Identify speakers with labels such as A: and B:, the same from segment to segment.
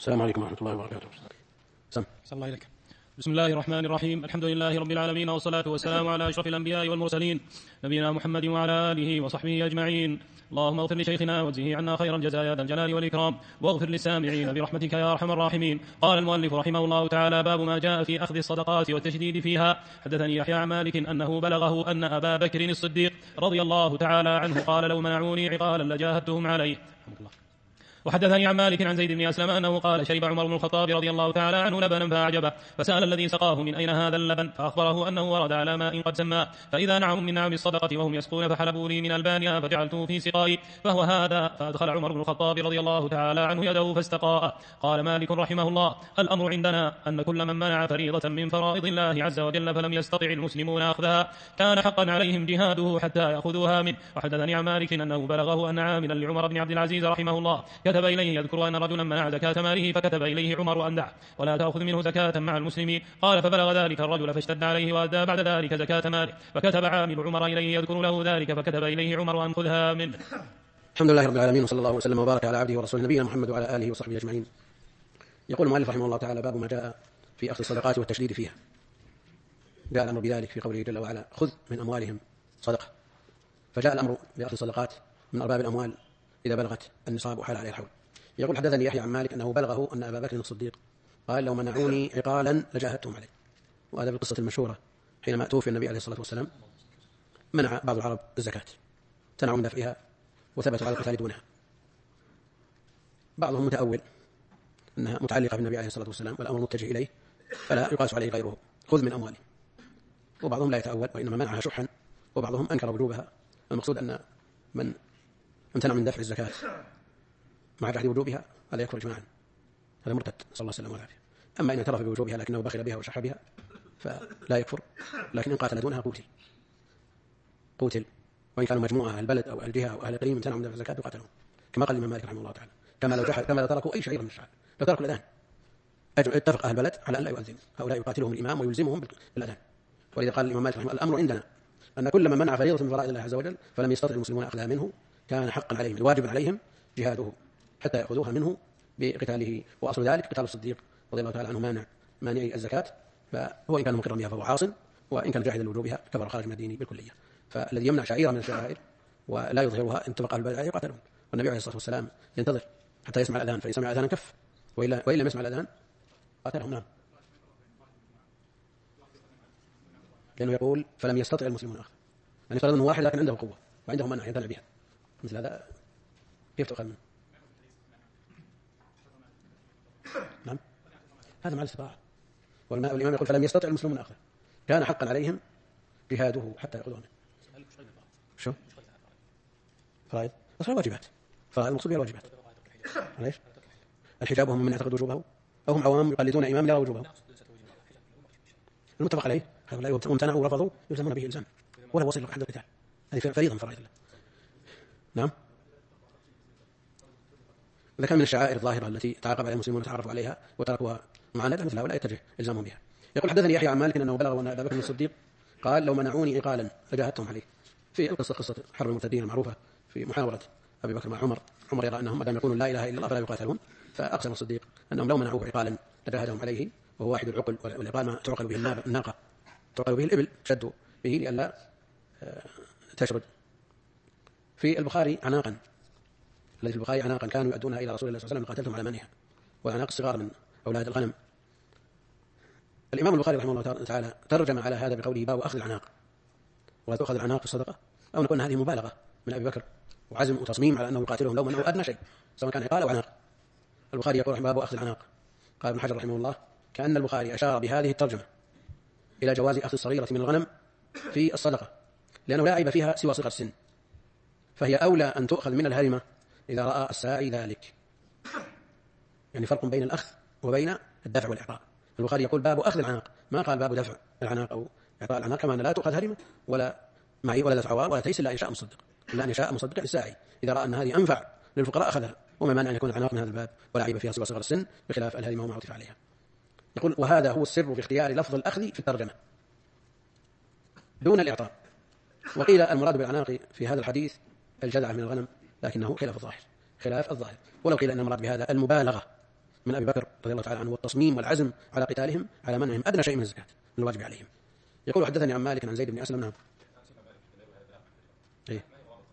A: السلام عليكم ورحمة الله وبركاته.
B: صلى الله عليك. بسم الله الرحمن الرحيم. الحمد لله رب العالمين، والصلاة والسلام على أشرف الأنبياء والمرسلين نبينا محمد وعلى آله وصحبه أجمعين. اللهم اغفر لشيخنا واجزه عنا خير الجزاء يا ذا الجلال والإكرام، واغفر للسامعين برحمتك يا أرحم الراحمين. قال المؤلف رحمه الله تعالى: باب ما جاء في أخذ الصدقات والتشديد فيها. حدثني يحيى عن مالك أنه بلغه أن أبا بكر الصديق رضي الله تعالى عنه قال: لو منعوني عقالا لجاهدتهم عليه. وحدثني عن مالك عن زيد بن أسلم أنه قال: شرب عمر بن الخطاب رضي الله تعالى عنه لبنا فأعجبه، فسأل الذي سقاه: من أين هذا اللبن؟ فأخبره أنه ورد على ماء قد سماه، فإذا نعم من نعم الصدقة وهم يسقون فحلبوا لي من ألبانها فجعلته في سقائي، فهو هذا. فأدخل عمر بن الخطاب رضي الله تعالى عنه يده فاستقاء. قال مالك رحمه الله: الأمر عندنا أن كل من منع فريضة من فرائض الله عز وجل فلم يستطع المسلمون أخذها كان حقا عليهم جهاده حتى يأخذوها منه. وحدثني عن مالك أنه بلغه أن عاملا لعمر بن عبد العزيز رحمه الله كتب إليه يذكر أن رجلا منع زكاة ماله، فكتب إليه عمر أن دعه ولا تأخذ منه زكاة مع المسلمين. قال: فبلغ ذلك الرجل فاشتد عليه وأدى بعد ذلك زكاة ماله، فكتب عامل عمر إليه يذكر له ذلك، فكتب إليه عمر أن خذها منه.
A: الحمد لله رب العالمين، وصلى الله وسلم وبارك على عبده ورسوله نبينا محمد وعلى آله وصحبه أجمعين. يقول المؤلف رحمه الله تعالى: باب ما جاء في أخذ الصدقات والتشديد فيها. جاء الأمر بذلك في قوله جل وعلا: خذ من أموالهم صدقة. فجاء الأمر بأخذ الصدقات من أرباب الأموال إذا بلغت النصاب وحال عليه الحول. يقول: حدثني يحيى عن مالك أنه بلغه أن أبا بكر الصديق قال: لو منعوني عقالا لجاهدتهم عليه. وهذا بالقصة المشهورة حينما توفي النبي عليه الصلاة والسلام منع بعض العرب الزكاة، تنعوا من دفعها وثبتوا على القتال دونها. بعضهم متأول أنها متعلقة بالنبي عليه الصلاة والسلام والأمر متجه إليه فلا يقاس عليه غيره، خذ من أموالهم. وبعضهم لا يتأول وإنما منعها شحا، وبعضهم أنكر وجوبها. المقصود أن من امتنع من دفع الزكاة مع جحد وجوبها هذا يكفر إجماعا، هذا مرتد، صلى الله عليه وسلم والعافية. أما إن اعترف بوجوبها لكنه بخل بها وشح بها فلا يكفر، لكن إن قاتل دونها قتل، وإن كانوا مجموعة البلد أو الجهة أو أهل الإقليم امتنعوا من دفع الزكاة وقاتلهم، كما قال الإمام مالك رحمه الله تعالى: كما لو تركوا أي شعيرة من الشعائر، لو تركوا الأذان. اتفق أهل البلد على أن لا يؤذن، هؤلاء يقاتلهم الإمام ويلزمهم بالأذان. ولذا قال الإمام مالك رحمه الله: الأمر عندنا أن كل من منع فريضة من فرائض الله عز وجل فلم يستطع المسلمون أخذها منه كان حقا عليهم، الواجب عليهم جهاده حتى يأخذوها منه بقتاله. وأصل ذلك قتال الصديق رضي الله تعالى عنه مانعي الزكاة، فهو إن كان مقرا بها فهو عاص، وإن كان جاحدا لوجوبها كفر خارج من الدين بالكلية. فالذي يمنع شعيرة من الشعائر ولا يظهرها اتفق أهل البلد عليه يقاتلون، والنبي عليه الصلاة والسلام ينتظر حتى يسمع الأذان، فإن سمع الأذان كف، وإن لم يسمع الأذان قاتلهم. نعم، لأنه يقول: فلم يستطع المسلمون أخذ، يعني فرض أنه واحد لكن عنده قوة وعنده منع يمتنع بها، مثل هذا كيف تؤخذ منه؟ نعم، هذا مع الاستطاعة. والإمام يقول: فلم يستطع المسلمون أخذ كان حقا عليهم جهاده حتى يأخذونه. شو؟ فرائض واجبات، فرائض المقصود بها الواجبات. ليش؟ الحجاب هم من يعتقد وجوبه أو هم عوام يقلدون إمام لا وجوبه؟ المتفق عليه هؤلاء وامتنعوا ورفضوا يلزمون به إلزام ولا وصل عند القتال، هذه فريضة من فرائض الله. نعم، إذا كان من الشعائر الظاهرة التي تعاقب عليها المسلمون وتعرفوا عليها وتركوها معاندة مثل هؤلاء يتجه إلزامهم بها. يقول: حدثني يحيى عن مالك أنه بلغ أن أبا بكر الصديق قال: لو منعوني عقالا لجاهدتهم عليه. في القصة قصة حرب المرتدين المعروفة في محاورة أبي بكر مع عمر يرى أنهم ما دام يقولون لا إله إلا الله فلا يقاتلون، فأقسم الصديق أنهم لو منعوه عقالا لجاهدهم عليه، وهو واحد العقل، والعقال ما تعقل به الناقة، تعقل به الإبل، شدوا به لئلا تشرد. في البخاري عناقا، الذي في البخاري عناقا كانوا يؤدونها إلى رسول الله صلى الله عليه وسلم قاتلتهم على منها، والعناق الصغار من أولاد الغنم. الإمام البخاري رحمه الله تعالى ترجم على هذا بقوله: باب أخذ العناق، وتأخذ العناق الصدقة، أو نقول هذه مبالغة من أبي بكر وعزم وتصميم على أنه يقاتلهم لو منعوا أدنى شيء سواء كان عقال أو عناق. البخاري يقول: باب أخذ العناق. قال ابن حجر رحمه الله: كأن البخاري أشار بهذه الترجمة إلى جواز أخذ الصغيرة من الغنم في الصدقة، لأنه لا عيب فيها سوى صغر السن، فهي أولى أن تؤخذ من الهرمة إذا رأى الساعي ذلك. يعني فرق بين الأخذ وبين الدفع والإعطاء. البخاري يقول: باب أخذ العناق، ما قال باب دفع العناق أو إعطاء العناق، كما أن لا تؤخذ هرمة ولا معي ولا دفع ولا تيس إلا إن شاء مصدق، إلا إن شاء مصدق الساعي إذا رأى أن هذه أنفع للفقراء أخذها، وما مانع أن يكون العناق من هذا الباب ولا عيب فيها سوى صغر السن بخلاف الهرمة وما عطف عليها. يقول: وهذا هو السر في اختيار لفظ الأخذ في الترجمة دون الإعطاء. وقيل المراد بالعناق في هذا الحديث الجذع من الغنم، لكنه خلاف الظاهر، ولو قيل أن المراد بهذا المبالغة من أبي بكر رضي الله تعالى عنه والتصميم والعزم على قتالهم على منعهم أدنى شيء من الزكاة من الواجب عليهم. يقول حدثني عن مالك عن زيد بن أسلم. نعم. إيه.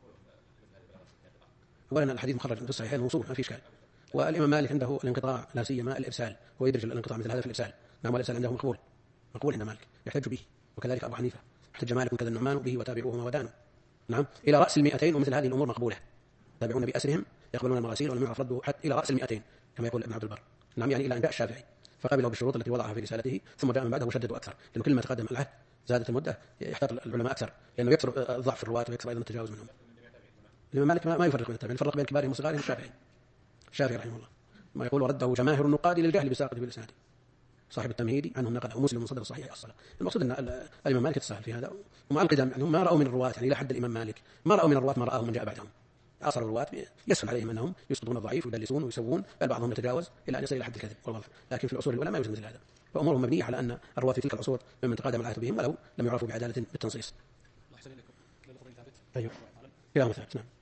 A: أولا الحديث مخرج في الصحيحين موصول ما في إشكال، والإمام مالك عنده الانقطاع لا سيما الإرسال، هو يدرج الانقطاع مثل هذا في الإرسال. نعم. والإرسال عنده مقبول عند مالك يحتج به، وكذلك أبو حنيفة احتج مالك كذا النعمان به وتابعوهما ودانوا. نعم. إلى رأس 200 ومثل هذه الأمور مقبولة، تابعون بأسرهم يقبلون المراسيل ولم يعرف رده حتى إلى رأس 200 كما يقول ابن عبد البر. نعم. يعني إلى أن جاء الشافعي فقبله بالشروط التي وضعها في رسالته، ثم جاء من بعده وشددوا أكثر، لأنه كل ما تقدم العهد زادت المدة يحتاط العلماء أكثر، لأنه يكثر ضعف الرواة ويكثر أيضا التجاوز منهم. الإمام مالك ما يفرق بين التابعين، يفرق بين كبارهم وصغارهم. الشافعي رحمه الله ما يقول ورده جماهير النقاد للجهل بساقط بالإسناد، صاحب التمهيدي عنهم نقله ومسلم من صدر الصحيح الصلاة. المقصود أن الإمام مالك يتساهل في هذا، ومع القدم يعني ما رأوا من الرواة يعني إلى حد الإمام مالك ما رأوا من الرواة ما رآه من جاء بعدهم. عصر الرواة يسهل عليهم أنهم يسقطون الضعيف ويدلسون ويسوون، بل بعضهم يتجاوز إلى أن يصل إلى حد الكذب والوضع. لكن في العصور الأولى ما يوجد مثل هذا، فأمورهم مبنية على أن الرواة في تلك العصور ممن تقادم العهد بهم ولو لم يعرفوا بعدالة بالتنصيص. أيوه. كلام ثابت. نعم.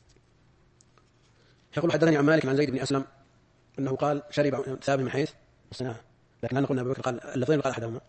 A: يقول حدثني عن مالك عن زيد بن أسلم أنه قال شرب ثابت من حيث الصناعة، لكن هل قلنا أبو بكر قال اللفظين قال أحدهما؟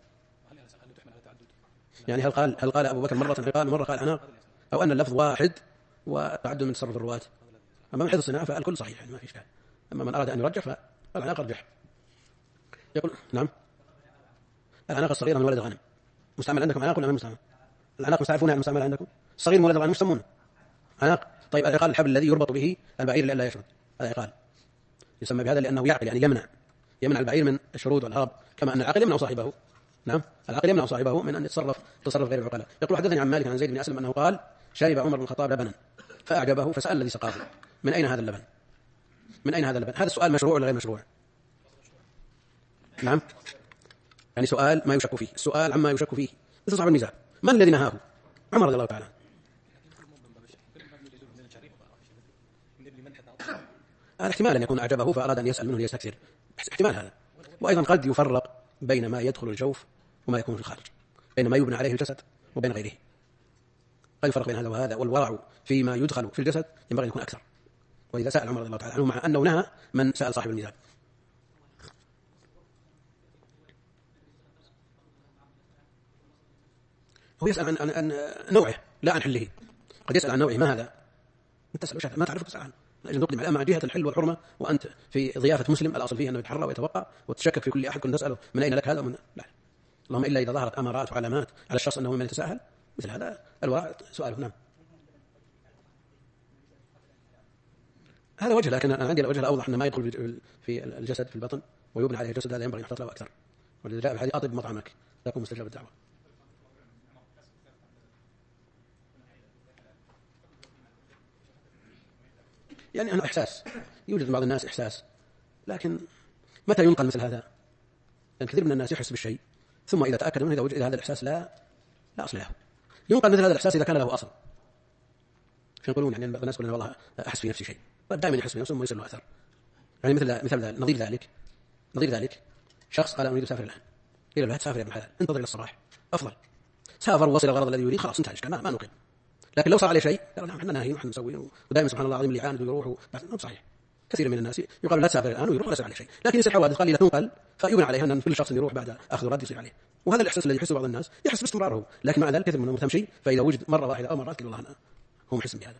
A: يعني هل قال أبو بكر مرة قال عناق، أو أن اللفظ واحد وتعدد من تصرف الرواة؟ أما من حيث الصناعة فالكل صحيح يعني ما في إشكال، أما من أراد أن يرجح فالعناق رجح. يقول نعم. العناق الصغيرة من ولد الغنم مستعمل عندكم عناق ولا ما مستعمل؟ العناق مستعرفون يعني مستعمل عندكم؟ الصغير من ولد الغنم يسمونه عناق. طيب العقال الحبل الذي يربط به البعير لئلا يشرد، هذا عقال يسمى بهذا لأنه يعقل يعني يمنع البعير من الشرود والهرب، كما أن العقل يمنع صاحبه. نعم. العقل يمنع صاحبه من أن يتصرف غير العقلاء. يقول حدثني عن مالك عن زيد بن أسلم أنه قال شرب عمر بن الخطاب لبنا فأعجبه فسأل الذي سقاه من أين هذا اللبن؟ هذا السؤال مشروع ولا غير مشروع؟ نعم. يعني سؤال ما يشك فيه، السؤال عما يشك فيه مثل صاحب النزاع من الذي نهاه؟ عمر رضي الله تعالى. هذا احتمال أن يكون أعجبه فأراد أن يسأل منه ليستكثر، احتمال هذا. وأيضا قد يفرق بين ما يدخل الجوف وما يكون في الخارج، بين ما يبنى عليه الجسد وبين غيره. قد يفرق بين هذا وهذا، والورع فيما يدخل في الجسد ينبغي أن يكون أكثر. وإذا سأل عمر رضي الله تعالى عنه مع أنه نهى من سأل صاحب النزاع. هو يسأل عن نوعه لا عن حله. قد يسأل عن نوعه ما هذا؟ أنت تسأل وش هذا؟ ما تعرف تسأل عنه. لأجل تقدم على مع جهة الحل والحرمة، وأنت في ضيافة مسلم الأصل فيه أنه يتحرى ويتوقع وتشكك في كل أحد كنت تسأله من أين لك هذا ومن لا. اللهم إلا إذا ظهرت أمارات وعلامات على الشخص أنه ممن يتساهل مثل هذا الورع سؤاله. نعم. هذا وجه، لكن أنا عندي الوجه الأوضح أن ما يدخل في الجسد في البطن ويبنى عليه الجسد هذا ينبغي أن يحتاط له أكثر. ولذا جاء في الحديث أطب مطعمك تكون مستجاب الدعوة. يعني أنه إحساس، يوجد بعض الناس إحساس، لكن متى ينقل مثل هذا؟ لأن كثير من الناس يحس بالشيء ثم إذا تأكد منه إذا وجد هذا الإحساس لا أصل له. ينقل مثل هذا الإحساس إذا كان له أصل. فيقولون يعني بعض الناس يقولون والله أحس في نفسي شيء، دائما يحس في نفسه ثم يصير له أثر. يعني مثل نظير ذلك شخص قال أريد أسافر الآن، قيل له تسافر يا ابن الحلال انتظر إلى الصباح أفضل. سافر ووصل الغرض الذي يريد خلاص انتهى الإشكال ما نقل. لكن لو صار عليه شيء قالوا نعم احنا ناهيين ونحن نسوي، ودائما سبحان الله العظيم اللي يعاند ويروح صحيح. كثير من الناس يقال لا تسافر الآن ويروح ولا يصير عليه شيء، لكن يصير حوادث قليلة تنقل فيبنى عليها أن كل شخص يروح بعد أخذ ورد يصير عليه. وهذا الإحساس الذي يحسه بعض الناس يحس باستمراره، لكن مع ذلك كثير منهم تمشي فإذا وجد مرة واحدة أو مرات قال الله هو محس بهذا.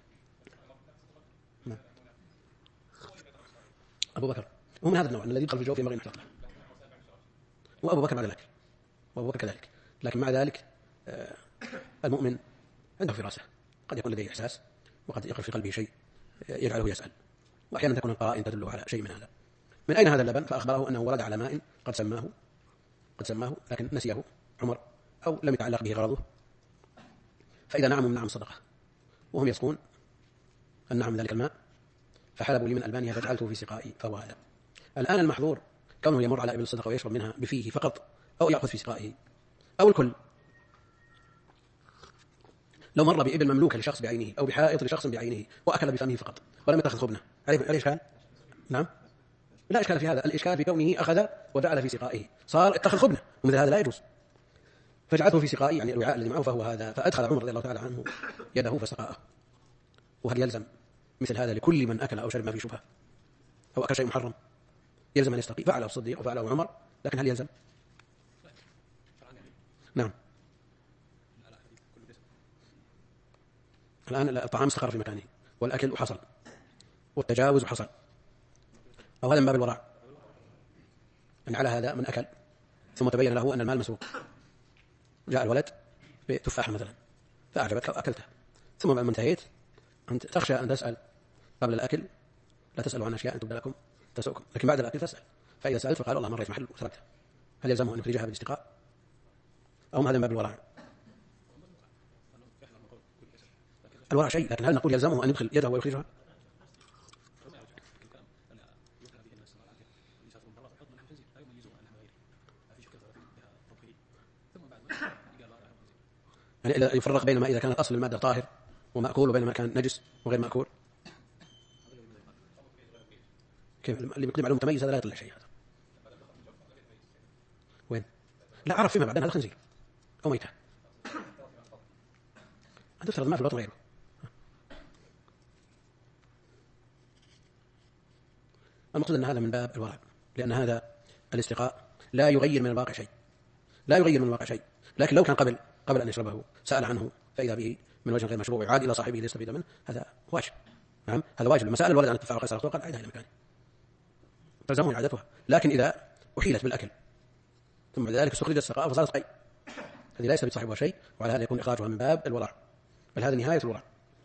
A: أبو بكر هو من هذا النوع الذي يدخل في الجوف ينبغي أن يحتاط له، وأبو بكر بعد ذلك، وأبو بكر كذلك. لكن مع ذلك المؤمن عنده فراسة، قد يكون لديه إحساس وقد يقف في قلبه شيء يجعله يسأل، وأحيانا تكون القرائن تدل على شيء من هذا. من أين هذا اللبن؟ فأخبره أنه ورد على ماء قد سماه لكن نسيه عمر أو لم يتعلق به غرضه، فإذا نعم من نعم صدقة وهم يسقون النعم ذلك الماء فحلبوا لي من ألبانها فجعلته في سقائي فهو هذا. الآن المحظور كونه يمر على إبل الصدقة ويشرب منها بفيه فقط أو يأخذ في سقائه أو الكل. لو مر بإبل مملوكة لشخص بعينه أو بحائط لشخص بعينه وأكل بفمه فقط ولم يتخذ خبنه عليه إشكال؟ نعم لا إشكال في هذا. الإشكال في كونه أخذ وجعل في سقائه صار اتخذ خبنه، ومثل هذا لا يجوز. فجعلته في سقائه يعني الوعاء الذي معه فهو هذا. فأدخل عمر رضي الله تعالى عنه يده فسقاه. وهل يلزم مثل هذا لكل من أكل أو شرب ما فيه شبهة أو أكل شيء محرم؟ يلزم أن يستقي. فعله الصديق وفعله عمر، لكن هل يلزم؟ نعم. الآن الطعام استقر في مكانه، والأكل حصل، والتجاوز حصل، أو هذا من باب الورع. يعني على هذا من أكل ثم تبين له أن المال مسروق، جاء الولد بتفاحة مثلا فأعجبتك وأكلته، ثم بعد ما انتهيت أنت تخشى أن تسأل قبل الأكل، لا تسألوا عن أشياء أن تبدأ لكم تسؤكم، لكن بعد الأكل تسأل. فإذا سألت فقال والله مريت محل وسرقته، هل يلزمه أن يخرجها بالاستقاء أو هذا من باب الورع؟ الورع شيء، لكن هل نقول يلزمه أن يدخل يده ويخرجها؟ يعني يفرق بين ما إذا كانت أصل المادة طاهر ومأكول وبين ما كان نجس وغير مأكول. كيف اللي بيقدم عليه متميز هذا لا يطلع شيء هذا؟ وين؟ لا أعرف فيما بعد هذا خنزير أو ميتة، أنت تفترض ما في الوطن غيره. المقصود أن هذا من باب الورع، لأن هذا الاستقاء لا يغير من الواقع شيء، لا يغير من الواقع شيء. لكن لو كان قبل أن يشربه سأل عنه فإذا به من وجه غير مشروع وعاد إلى صاحبه ليستفيد منه، هذا واجب. نعم هذا واجب. لما سأل الولد عن التفاح وقيس قال عيدها إلى مكانه، تلزمه إعادتها. لكن إذا أحيلت بالأكل ثم بعد ذلك استخرجت السقاء فصارت قي، هذه ليس بصاحبها شيء، وعلى هذا يكون إخراجها من باب الورع، بل هذا نهاية الورع.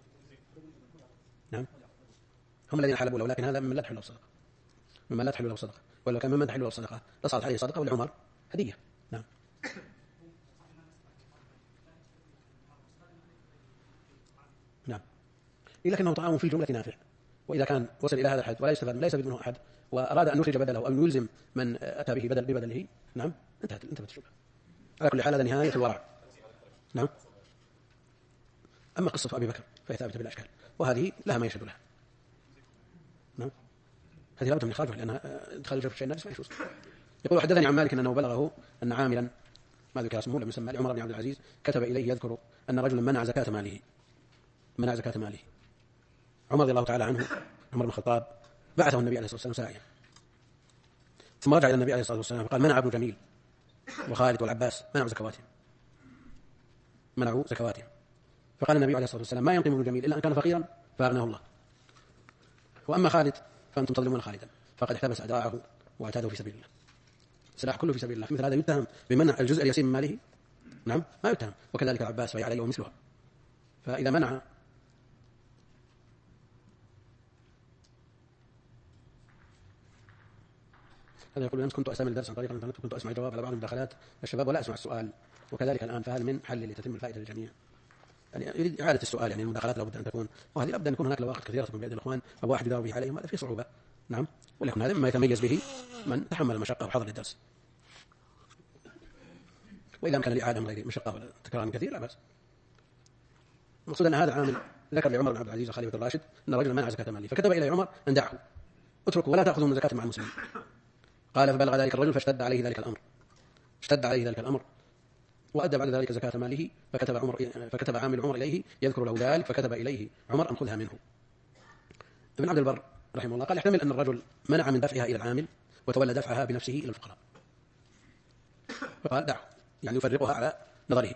A: نعم هم الذين حلبوا له، لكن هذا ممن لا تحل له الصدقة، ممن لا تحل له الصدقة، ولو كان ممن تحل له الصدقة لصارت عليه صدقة ولعمر هدية. نعم نعم لكنه طعام في الجملة نافع، وإذا كان وصل إلى هذا الحد ولا يستفاد لا يستفيد منه أحد وأراد أن يخرج بدله أو أن يلزم من أتى به ببدله، نعم انتهت الشبهة. على كل حال هذا نهاية الورع. نعم. أما قصة أبي بكر فهي ثابتة بلا إشكال، وهذه لها ما يشهد لها. نعم هذه لابد من إخراجها لأنها إدخال الجرف الشيء الناجس ما يجوز. يقول حدثني عن مالك أنه بلغه أن عاملا ما ذكر اسمه لم يسمى عمر بن عبد العزيز كتب إليه يذكر أن رجلا منع زكاة ماله. عمر رضي الله تعالى عنه، عمر بن الخطاب، بعثه النبي عليه الصلاة والسلام ساعيا، ثم رجع إلى النبي عليه الصلاة والسلام قال منع ابن جميل وخالد والعباس منعوا زكواتهم. فقال النبي عليه الصلاة والسلام ما ينقم ابن جميل إلا أن كان فقيرا فأغناه الله، وأما خالد فأنتم تظلمون خالدا فقد احتبس أدراعه واعتاده في سبيل الله. سلاح كله في سبيل الله، مثل هذا يتهم بمنع الجزء اليسير من ماله؟ نعم ما يتهم. وكذلك العباس فهي عليه ومثلها. فإذا منع هذا يقول أمس كنت أستمع الدرس عن طريق الإنترنت وكنت أسمع الجواب على بعض المداخلات الشباب ولا أسمع السؤال، وكذلك الآن، فهل من حل لتتم الفائدة للجميع؟ يعني يريد إعادة السؤال، يعني المداخلات لابد أن تكون، وهذه لابد أن يكون هناك لواقط كثيرة تكون بأيدي الإخوان، فواحد يدار به عليهم هذا فيه صعوبة. نعم ولكن هذا مما يتميز به من تحمل المشقة وحضر الدرس، وإذا كان الإعادة من غير مشقة ولا تكرار كثير لا بأس. المقصود أن هذا عامل ذكر لعمر بن عبد العزيز الخليفة الراشد أن رجلا منع زكاة ماله، فكتب إلى عمر أن دعه اتركوا ولا تأخذوا من زكاة مع المسلمين. قال فبلغ ذلك الرجل فاشتد عليه ذلك الأمر وأدى بعد ذلك زكاة ماله، فكتب عامل عمر إليه يذكر له ذلك، فكتب إليه عمر أن خذها منه. ابن عبد البر رحمه الله قال يحتمل أن الرجل منع من دفعها إلى العامل وتولى دفعها بنفسه إلى الفقراء، فقال دعه، يعني يفرقها على نظره.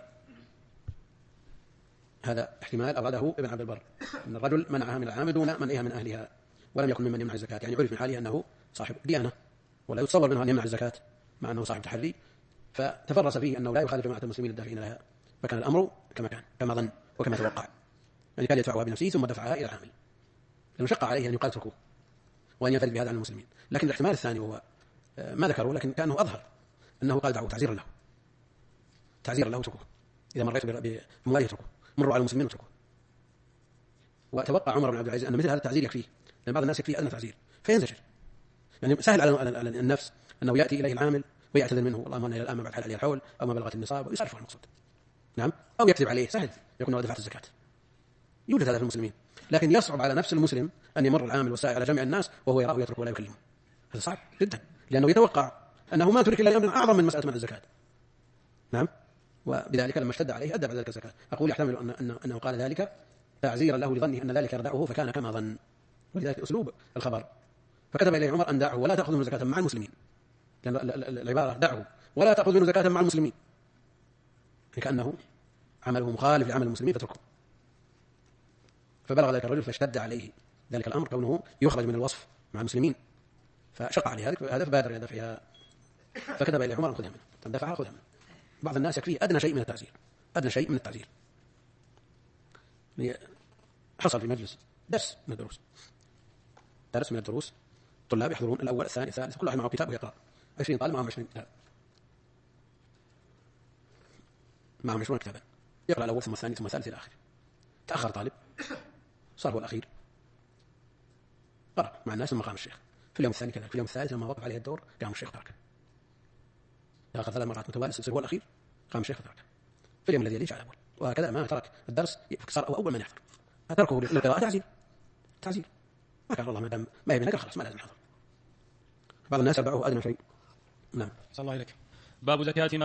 A: هذا احتمال أراده ابن عبد البر، أن الرجل منعها من العامل دون منعها من أهلها، ولم يكن ممن يمنع الزكاة، يعني عرف من حاله أنه صاحب ديانة ولا يتصور منه أن يمنع الزكاة مع أنه صاحب تحري، فتفرس فيه أنه لا يخالف جماعة المسلمين الدافعين لها، فكان الأمر كما ظن وكما توقع، يعني كان يدفعها بنفسه ثم دفعها إلى العامل، لأنه شق عليه أن يقال اتركوه وأن ينفرد بهذا عن المسلمين. لكن الاحتمال الثاني وهو ما ذكروا لكن كأنه أظهر أنه قال دعوه تعزيرا له اتركوه، إذا مريت بمواله اتركوه، مروا على المسلمين اتركوه. وتوقع عمر بن عبد العزيز أن مثل هذا التعزير يكفيه، لأن بعض الناس يكفيه أدنى تعزير فينزجر، يعني سهل على النفس أنه يأتي إليه العامل ويعتذر منه والله أنا إلى الآن ما بعد حال عليه الحول أو ما بلغت النصاب ويصرف عن المقصود. نعم أو يكذب عليه، سهل يكون هو دفعت الزكاة، يوجد هذا في المسلمين، لكن يصعب على نفس المسلم أن يمر العامل والسائل على جميع الناس وهو يراه يترك ولا يكلمه، هذا صعب جدا، لأنه يتوقع أنه ما ترك إلا أمر أعظم من مسألة منع الزكاة. نعم وبذلك لما اشتد عليه أدى بعد ذلك الزكاة. أقول يحتمل أنه قال ذلك تعزيرا له لظنه أن ذلك يردعه فكان كما ظن، ولذلك أسلوب الخبر فكتب إليه عمر أن دعه ولا تأخذ منه زكاة مع المسلمين، لأن العبارة دعه ولا تأخذ منه زكاة مع المسلمين كأنه عمله مخالف لعمل المسلمين فتركه. فبلغ ذلك الرجل فاشتد عليه ذلك الأمر كونه يخرج من الوصف مع المسلمين، فشق عليه هذا فبادر إلى دفعها، فكتب إليه عمر أن خذها منه، تدفعها خذها منه. بعض الناس يكفيه أدنى شيء من التعزير، أدنى شيء من التعزير. حصل في مجلس درس من الدروس، طلاب يحضرون الأول الثاني الثالث، كل واحد معه كتاب ويقرأ، 20 طالب معهم 20 كتاب، معهم 20 كتابا، يقرأ الأول ثم الثاني ثم الثالث إلى آخره. تأخر طالب صار هو الأخير، قرأ مع الناس ثم قام الشيخ. في اليوم الثاني كذلك، في اليوم الثالث لما وقف عليه الدور قام الشيخ تركه، تأخر 3 مرات متوالية يصير هو الأخير، قام الشيخ تركه. في اليوم الذي يليه جاء الأول، وهكذا ما ترك الدرس صار أول من يحضر، تركه للقراءة تعزير. ما كان الله ما دام ما يبي نقرأ خلاص ما لازم نحضر. بعض الناس يتبعه أدنى شيء. نعم.
B: صلى الله عليك. باب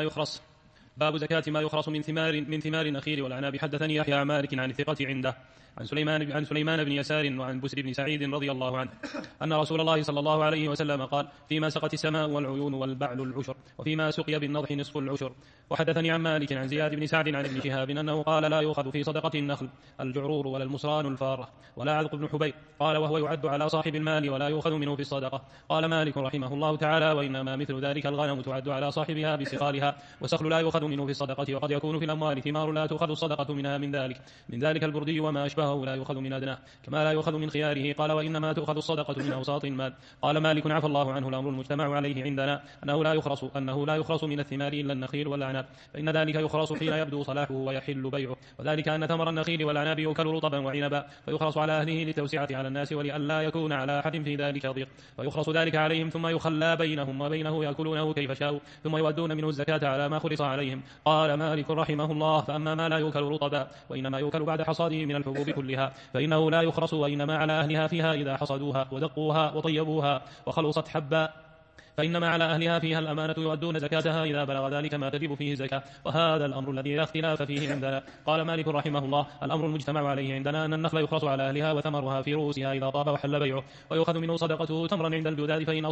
B: زكاة ما يخرص من ثمار النخيل والعناب. حدثني يحيى عن مالك عن الثقة عنده عن سليمان بن يسار وعن بسر بن سعيد رضي الله عنه أن رسول الله صلى الله عليه وسلم قال: فيما سقت السماء والعيون والبعل العشر، وفيما سقي بالنضح نصف العشر. وحدثني عن مالك عن زياد بن سعد عن ابن شهاب أنه قال: لا يؤخذ في صدقة النخل الجعرور ولا المصران الفارة ولا عذق بن حبيب. قال: وهو يعد على صاحب المال ولا يؤخذ منه في الصدقة. قال مالك رحمه الله تعالى: وإنما مثل ذلك الغنم تعد على صاحبها بسقالها، والسخل لا يؤخذ منه في الصدقة. وقد يكون في الأموال ثمار لا تؤخذ الصدقة منها من ذلك البردي وما أشبهه لا يؤخذ من أدناه كما لا يؤخذ من خياره. قال: وإنما تؤخذ الصدقة من أوساط المال. قال مالك عفى الله عنه: الأمر المجتمع عليه عندنا أنه لا يخرص من الثمار إلا النخيل والأعناب، فإن ذلك يخرص حين يبدو صلاحه ويحل بيعه، وذلك أن ثمر النخيل والأعناب يؤكل رطبا وعنبا، فيخرص على أهله للتوسعة على الناس ولئلا يكون على أحد في ذلك ضيق، فيخرص ذلك عليهم ثم يخلى بينهم وبينه يأكلونه كيف شاءوا، ثم يؤدون منه الزكاة على ما خرص عليهم. قال مالك رحمه الله: فأما ما لا يؤكل رطبا وإنما يؤكل بعد حصاده من الحبوب كلها فإنه لا يخرص، وإنما على أهلها فيها إذا حصدوها ودقوها وطيبوها وخلصت حبا، فإنما على أهلها فيها الأمانة يؤدون زكاتها إذا بلغ ذلك ما تجب فيه الزكاة، وهذا الأمر الذي لا اختلاف فيه عندنا. قال مالك رحمه الله: الأمر المجتمع عليه عندنا أن النخل يخرص على أهلها وثمرها في رؤوسها إذا طاب وحل بيعه، ويؤخذ منه صدقته تمرا عند الجداد فإن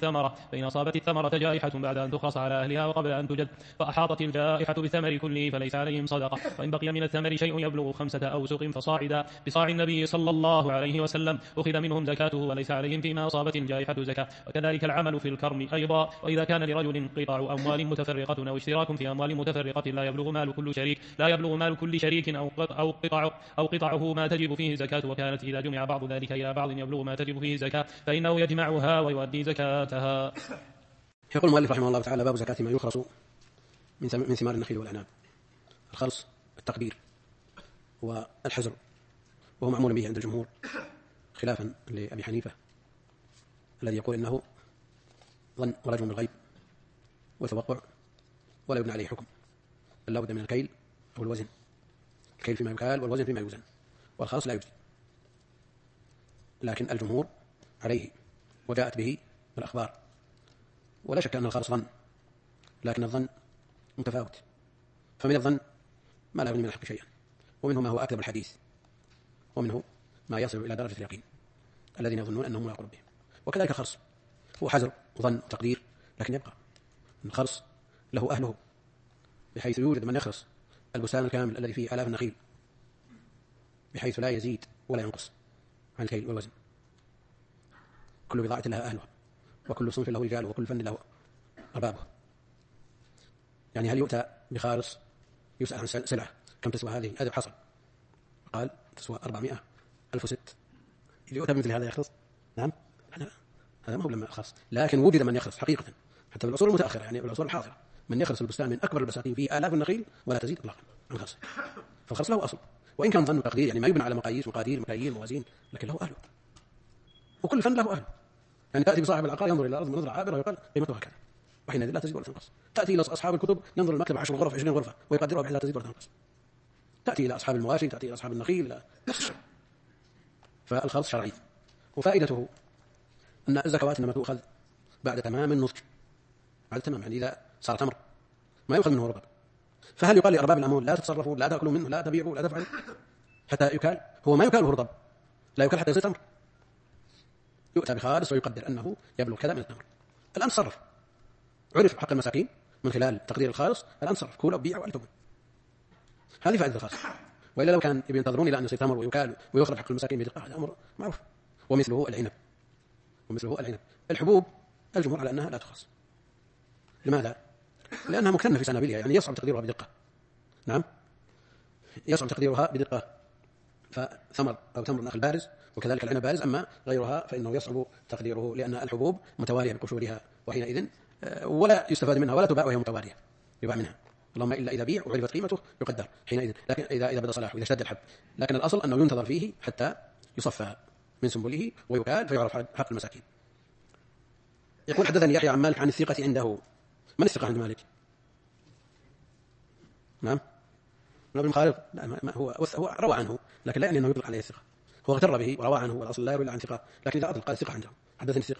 B: أصابت الثمرة جائحة بعد أن تخرص على أهلها وقبل أن تجد فأحاطت الجائحة بالثمر كله فليس عليهم صدقة، وإن بقي من الثمر شيء يبلغ 5 أوسق فصاعدا بصاع النبي صلى الله عليه وسلم أخذ منهم زكاته وليس عليهم فيما أصابت الجائحة زكاة. وكذلك العمل في الكرم أيضا. وإذا كان لرجل قطع أموال متفرقة أو اشتراك في أموال متفرقة لا يبلغ مال كل شريك أو قطعه ما تجب فيه الزكاة، وكانت إذا جمع بعض ذلك إلى بعض يبلغ ما تجب فيه الزكاة فإنه يجمعها ويؤدي زكاتها.
A: يقول المؤلف رحمه الله تعالى: باب زكاة ما يخرص من ثمار النخيل والأعناب. الخرص التقدير والحزر، وهو معمول به عند الجمهور خلافا لأبي حنيفة الذي يقول إنه ظن ورجم بالغيب وتوقع ولا يبنى عليه حكم، بل لا بد من الكيل أو الوزن، الكيل فيما يكال والوزن فيما يوزن، والخرص لا يجزي. لكن الجمهور عليه وجاءت به الأخبار، ولا شك أن الخرص ظن، لكن الظن متفاوت، فمن الظن ما لا يغني من الحق شيئا، ومنه ما هو أكذب الحديث، ومنه ما يصل إلى درجة اليقين الذين يظنون أنهم ملاقون ربهم. وكذلك الخرص هو حزر وظن وتقدير، لكن يبقى الخرص له أهله، بحيث يوجد من يخرص البستان الكامل الذي فيه آلاف النخيل بحيث لا يزيد ولا ينقص عن الكيل والوزن. كل بضاعة لها أهلها، وكل صنف له رجاله، وكل فن له أربابه. يعني هل يؤتى بخارص يسأل عن سلعة كم تسوى هذه حصل، قال تسوى 400 1006، يؤتى بمثل هذا يخرص؟ نعم، هذا ما هو لما خاص، لكن وجد من يخرص حقيقة حتى في العصور المتأخرة، يعني في العصور الحاضرة، من يخرص البستان من أكبر البساتين فيه آلاف النخيل ولا تزيد إطلاقا عن خرص. فالخرص له أصل، وإن كان ظن تقدير، يعني ما يبنى على مقاييس مقادير مكاييل موازين، لكن له أهله، وكل فن له أهله. يعني تأتي بصاحب العقار ينظر إلى الأرض من نظرة عابرة ويقال قيمتها كذا، وحينئذ لا تزيد ولا تنقص. تأتي إلى أصحاب الكتب ينظر المكتب 10 غرف 20 غرفة ويقدرها بحيث لا تزيد ولا تنقص. تأتي إلى أصحاب المواشي، تأتي إلى أصحاب النخيل، نفس الشيء. فالخرص شرعي، وفائدته أن الزكوات إنما تؤخذ بعد تمام النضج، بعد تمام، يعني إذا صار تمر ما يؤخذ منه رطب. فهل يقال لأرباب الأموال لا تتصرفوا، لا تأكلوا منه، لا تبيعوا، لا تفعلوا حتى يكال؟ هو ما يكاله رطب، لا يكال حتى يصير تمر. يؤتى بخالص ويقدر أنه يبلغ كذا من التمر. الآن تصرف، عرف حق المساكين من خلال تقدير الخالص، الآن تصرف كولا وبيع ولا تمر. هذه فائدة الخالص. وإلا لو كان ينتظرون إلى أن يصير تمر ويكال ويخرج حق المساكين بدقة، هذا أمر معروف. ومثله العنب. الحبوب الجمهور على أنها لا تخص. لماذا؟ لأنها مكتنة في سنابلها، يعني يصعب تقديرها بدقة. نعم، يصعب تقديرها بدقة. فثمر أو تمر النخل بارز، وكذلك العنب بارز. أما غيرها فإنه يصعب تقديره، لأن الحبوب متوارية بقشورها، وحينئذ ولا يستفاد منها ولا تباع وهي متوارية، يباع منها اللهم إلا إذا بيع وعرفت قيمته يقدر حينئذ، لكن إذا بدا صلاحه، إذا اشتد الحب. لكن الأصل أنه ينتظر فيه حتى يصفى من سنبله ويكال فيعرف حق المساكين. يقول حدثني يحيى عن مالك عن الثقة عنده. من الثقة عند مالك؟ نعم، ابن خالد. لا، هو روى عنه، لكن لا يعني أنه يطلق عليه الثقة. هو اغتر به وروى عنه، والأصل لا يروي عن ثقة، لكن إذا أطلق قال الثقة عنده. حدثني الثقة.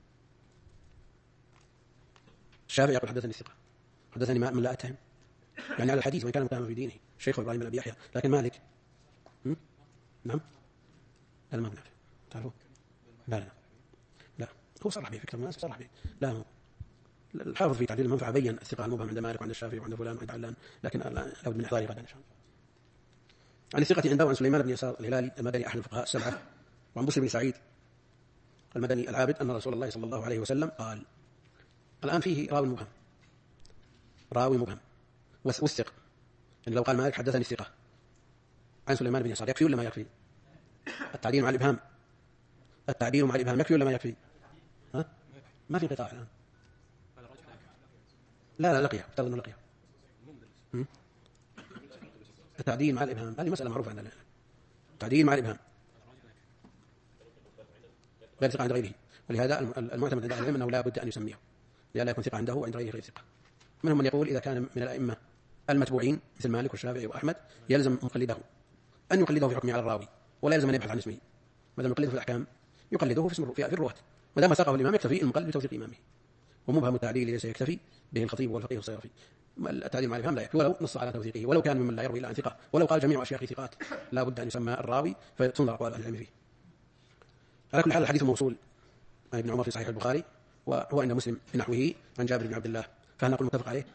A: الشافعي يقول حدثني الثقة، حدثني من لا أتهم، يعني على الحديث وإن كان متهم في دينه، شيخ إبراهيم بن أبي يحيى. لكن مالك نعم، لا ما بنعرف، تعرفوا؟ لا هو صرح به، فكرة الناس صرح به. لا هو الحافظ في تعديل المنفعة بين الثقة المبهم عند مالك وعند الشافعي وعند فلان وعند علان، لكن لابد من إحضاره غدا إن شاء الله. عن الثقة عنده عن سليمان بن يسار الهلالي المدني أحد الفقهاء السبعة، وعن بشر بن سعيد المدني العابد أن رسول الله صلى الله عليه وسلم قال. الآن فيه راوي مبهم والثقة، يعني لو قال مالك حدثني الثقة عن سليمان بن يسار يكفي ولا ما يكفي؟ التعديل مع الإبهام يكفي ولا ما يكفي؟ ما في قطاع الآن. لا لقيه، افترض انه لقيه. التعديل مع الإبهام هذه مسألة معروفة عندنا. التعديل مع الإبهام غير ثقة عند غيره، ولهذا المعتمد عند العلم أنه لا بد أن يسميه لئلا يكون ثقة عنده وعند غيره غير ثقة. منهم من يقول إذا كان من الأئمة المتبوعين مثل مالك والشافعي وأحمد يلزم مقلده أن يقلده في حكمه على الراوي، ولا يلزم أن يبحث عن اسمه. ما دام يقلده في الأحكام يقلده في الرواة، ما دام ساقه الإمام يكتفي المقلد بتوثيق إمامه. ومبهم التعديل ليس يكتفي به الخطيب والفقيه والصيرفي. التعديل مع الإبهام لا يكفي ولو نص على توثيقه، ولو كان ممن لا يروي إلا عن ثقة، ولو قال جميع أشياخ ثقات، لا بد أن يسمى الراوي فتنظر أقوال أهل العلم فيه. على كل حال الحديث موصول عن ابن عمر في صحيح البخاري، وهو عند مسلم بنحوه عن جابر بن عبد الله. فهل نقول متفق عليه؟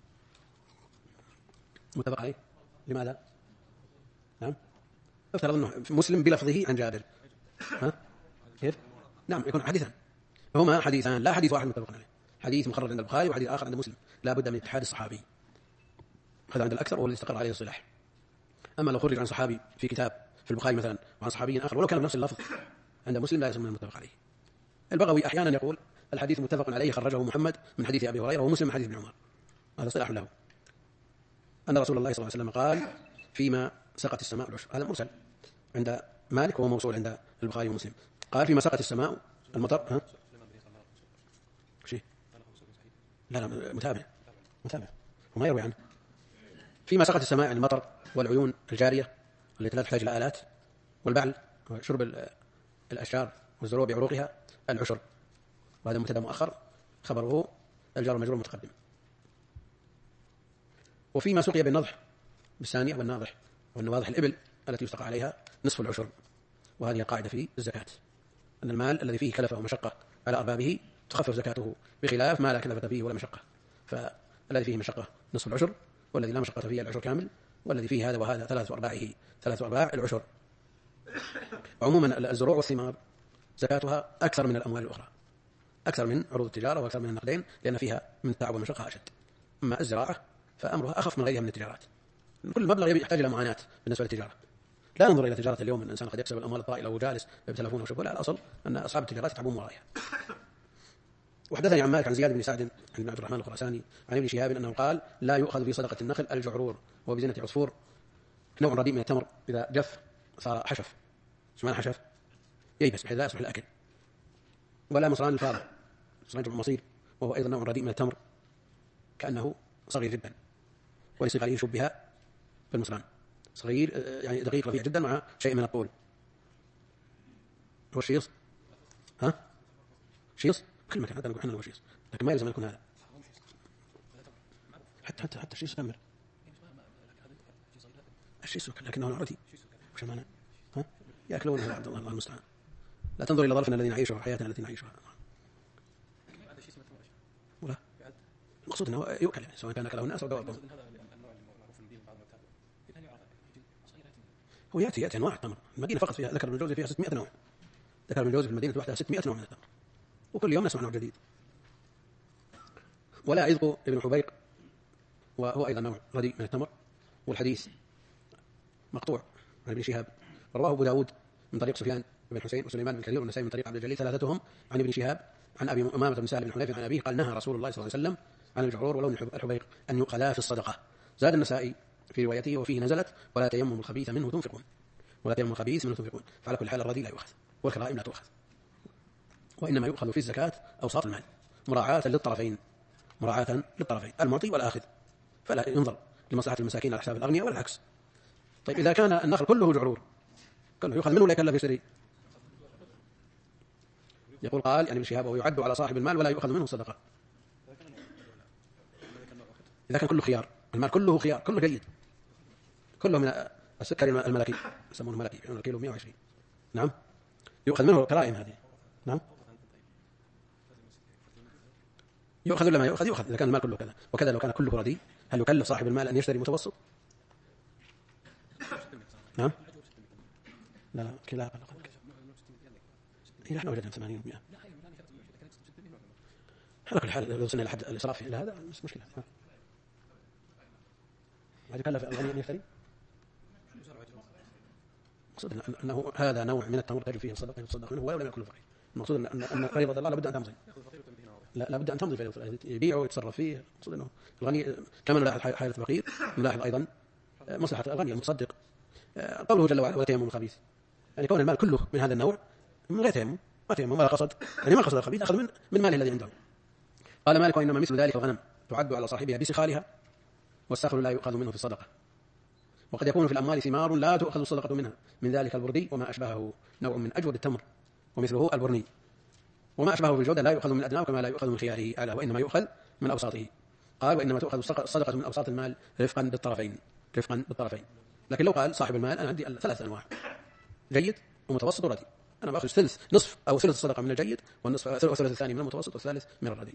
A: متفق عليه. لماذا؟ نعم، افترض أنه مسلم بلفظه عن جابر. كيف؟ نعم، يكون حديثا. فهما حديثان، لا حديث واحد متفق عليه. حديث مخرج عند البخاري وحديث آخر عند مسلم. لا بد من اتحاد الصحابي، هذا عند الأكثر والذي استقر عليه الصلاح. أما لو خرج عن صحابي في كتاب في البخاري مثلا وعن صحابي آخر ولو كان بنفس اللفظ عند مسلم لا يسمى المتفق عليه. البغوي أحيانا يقول الحديث متفق عليه خرجه محمد من حديث أبي هريرة ومسلم من حديث ابن عمر، هذا صلاح له. أن رسول الله صلى الله عليه وسلم قال فيما سقت السماء العشر، هذا مرسل عند مالك وهو موصول عند البخاري ومسلم. قال فيما سقت السماء المطر. شيء لا متابع وما يروي عنه. فيما سقت السماء المطر والعيون الجارية التي لا تحتاج إلى آلات، والبعل وشرب الأشجار والزروع بعروقها العشر، وهذا مبتدا مؤخر خبره الجار مجرور متقدم. وفيما سقي بالنضح بالثانية والناضح والنواضح الإبل التي يستقى عليها نصف العشر، وهذه قاعدة في الزكاة أن المال الذي فيه كلفة ومشقة على أربابه تخفف زكاته، بخلاف ما لا كلفة فيه ولا مشقة، فالذي فيه مشقة نصف العشر، والذي لا مشقة فيه العشر كامل، والذي فيه هذا وهذا 3/4 العشر. عموما الزروع والثمار زكاتها أكثر من الأموال الأخرى، أكثر من عروض التجارة وأكثر من النقدين، لأن فيها من التعب والمشقة أشد. أما الزراعة فأمرها أخف من غيرها من التجارات. كل مبلغ يحتاج إلى معاناة بالنسبة للتجارة. لا ننظر إلى تجارة اليوم أن الإنسان قد يكسب الأموال الطائلة وجالس بتلفونه وشبه، لا، الأصل أن أصحاب التجارات يتعبون وراءها. وحدثني عن مالك عن زياد بن سعد عن ابن عبد الرحمن الخراساني عن ابن شهاب أنه قال لا يؤخذ في صدقة النخل الجعرور، وبزنة عصفور نوع رديء من التمر إذا جف صار حشف. اسمه حشف ييبس بحيث لا يصلح الأكل. ولا مصران الفاضل، مصران جمع مصير، وهو أيضا نوع رديء من التمر كأنه صغير جدا، وليس عليه شبه بالمصران، صغير يعني دقيق رفيع جدا مع شيء من الطول. هو الشيص. شيص كل مكان هذا نقول عنه هو شيص، لكن ما يلزم أن يكون هذا. حتى الشيص كمل الشيص، لكنه رديء. وش معنى؟ يأكلونه عبد الله المستعان. لا تنظر إلى ظرفنا الذي نعيشه وحياتنا التي نعيشها. ولا المقصود أنه يؤكل يعني سواء كان أكله الناس أو دوابهم. هو يأتي أنواع التمر. المدينة فقط فيها ذكر ابن الجوزي فيها 600 نوع. ذكر ابن الجوزي في المدينة وحدها 600 نوع من التمر، وكل يوم نسمع نوع جديد. ولا يذق ابن حبيق وهو أيضا نوع رديء من التمر. والحديث مقطوع عن ابن شهاب، رواه أبو داود من طريق سفيان بن حسين وسليمان بن كثير والنسائي من طريق عبد الجليل ثلاثتهم عن ابن شهاب عن أبي أمامة بن سهل بن حنيف عن أبيه قال نهى رسول الله صلى الله عليه وسلم عن الجعرور ولون الحبيق أن يؤخذا في الصدقة. زاد النسائي في روايته وفيه نزلت ولا تيمم الخبيث منه تنفقون، ولا تيمم الخبيث منه تنفقون. فعلى كل حال الرديء لا يؤخذ والكرائم لا تؤخذ، وإنما يؤخذ في الزكاة أوساط المال مراعاة للطرفين، مراعاة للطرفين المعطي والآخذ، فلا ينظر لمصلحة المساكين على حساب الأغنياء ولا العكس. طيب إذا كان النخل كله جعرور كله يؤخذ منه ولا يكلف يشتري؟ يقول قال يعني ابن شهاب وهو يعد على صاحب المال ولا يؤخذ منه صدقة. إذا كان كله خيار، المال كله خيار كله جيد، كله من السكر الملكي يسمونه ملكي يعني الكيلو 120، نعم يؤخذ منه كرائم هذه، نعم يؤخذ ولا ما يؤخذ؟ يؤخذ إذا كان المال كله كذا. وكذا لو كان كله رديء هل يكلف صاحب المال أن يشتري متوسط؟ نعم لا كلا أقل إيه نحن وجدنا 80 و100 على كل حال. لو وصلنا إلى حد الإسراف إلى هذا مش مشكلة. هل يكلف الغني أن يشتري؟ المقصود أنه هذا نوع من التمر تجد فيه الصدقة يتصدق منه ولو لم يأكل الفقير. المقصود أن فريضة الله لابد أن تمضي، لا بد أن تمضي فريضة يبيعه ويتصرف فيه. المقصود أنه الغني كما نلاحظ حالة الفقير نلاحظ أيضا مصلحة الغني المتصدق. قوله جل وعلا ولا تيمم الخبيث يعني كون المال كله من هذا النوع من غير تيمم، ما تيمم ولا قصد، يعني ما قصد الخبيث أخذ من ماله الذي عنده. قال مالك وإنما مثل ذلك الغنم تعد على صاحبها بسخالها والسخل لا يؤخذ منه في الصدقة. وقد يكون في الأموال ثمار لا تؤخذ الصدقة منها من ذلك البردي وما أشبهه نوع من أجود التمر ومثله البرني، وما أشبهه في الجودة لا يؤخذ من أدناه كما لا يؤخذ من خياره أعلى وإنما يؤخذ من أوساطه. قال وإنما تؤخذ الصدقة من أوساط المال رفقا بالطرفين، لكن لو قال صاحب المال أنا عندي 3 أنواع جيد ومتوسط ورديء، أنا بأخذ ثلث نصف أو ثلث الصدقة من الجيد والثلث الثاني من المتوسط والثالث من الرديء.